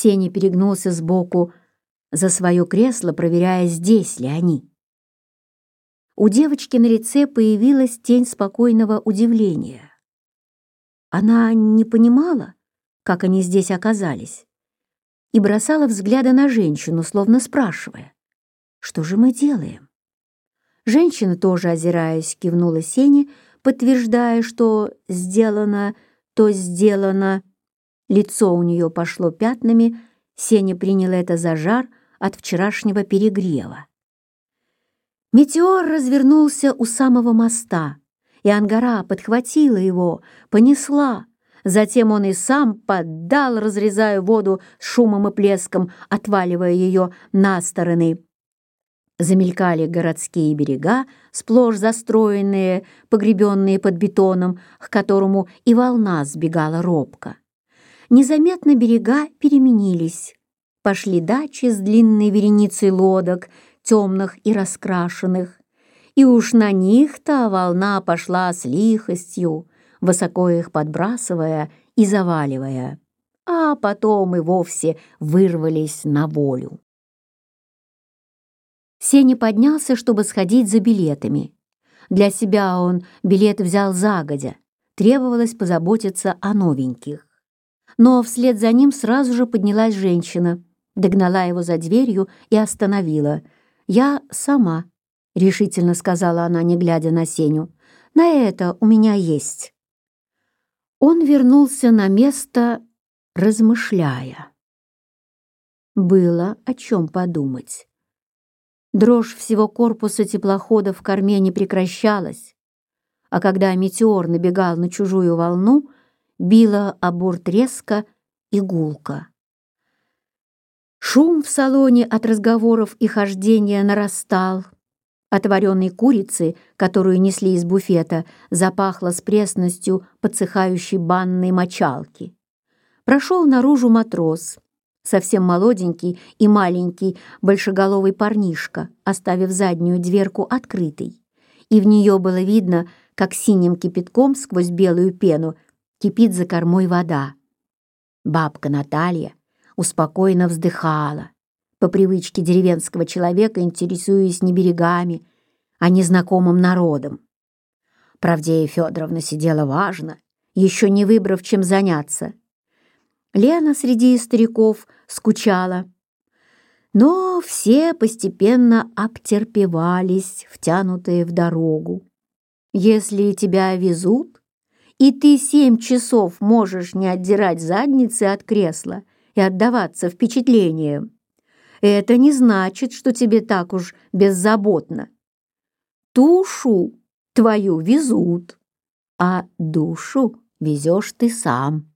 Сеня перегнулся сбоку за свое кресло, проверяя, здесь ли они. У девочки на лице появилась тень спокойного удивления. Она не понимала, как они здесь оказались, и бросала взгляды на женщину, словно спрашивая: «Что же мы делаем?» Женщина, тоже озираясь, кивнула Сене, подтверждая, что сделано, то сделано. Лицо у нее пошло пятнами, Сеня приняла это за жар от вчерашнего перегрева. Метеор развернулся у самого моста, и Ангара подхватила его, понесла. Затем он и сам поддал, разрезая воду с шумом и плеском, отваливая ее на стороны. Замелькали городские берега, сплошь застроенные, погребенные под бетоном, к которому и волна сбегала робко. Незаметно берега переменились. Пошли дачи с длинной вереницей лодок, темных и раскрашенных, и уж на них-то волна пошла с лихостью, высоко их подбрасывая и заваливая, а потом и вовсе вырвались на волю. Сеня поднялся, чтобы сходить за билетами. Для себя он билет взял загодя, требовалось позаботиться о новеньких. Но вслед за ним сразу же поднялась женщина, догнала его за дверью и остановила. «Я сама», — решительно сказала она, не глядя на Сеню. «На это у меня есть». Он вернулся на место, размышляя. Было о чем подумать. Дрожь всего корпуса теплохода в корме не прекращалась, а когда метеор набегал на чужую волну, била о борт резко и гулко. Шум в салоне от разговоров и хождения нарастал. От вареной курицы, которую несли из буфета, запахло с пресностью подсыхающей банной мочалки. Прошел наружу матрос, совсем молоденький и маленький большеголовый парнишка, оставив заднюю дверку открытой, и в нее было видно, как синим кипятком сквозь белую пену кипит за кормой вода. Бабка Наталья успокоенно вздыхала, по привычке деревенского человека интересуясь не берегами, а незнакомым народом. Правдея Федоровна сидела важно, еще не выбрав, чем заняться. Лена среди стариков скучала. Но все постепенно обтерпевались, втянутые в дорогу. Если тебя везут, и ты 7 часов можешь не отдирать задницы от кресла и отдаваться впечатлениям, это не значит, что тебе так уж беззаботно. Тушу твою везут, а душу везешь ты сам.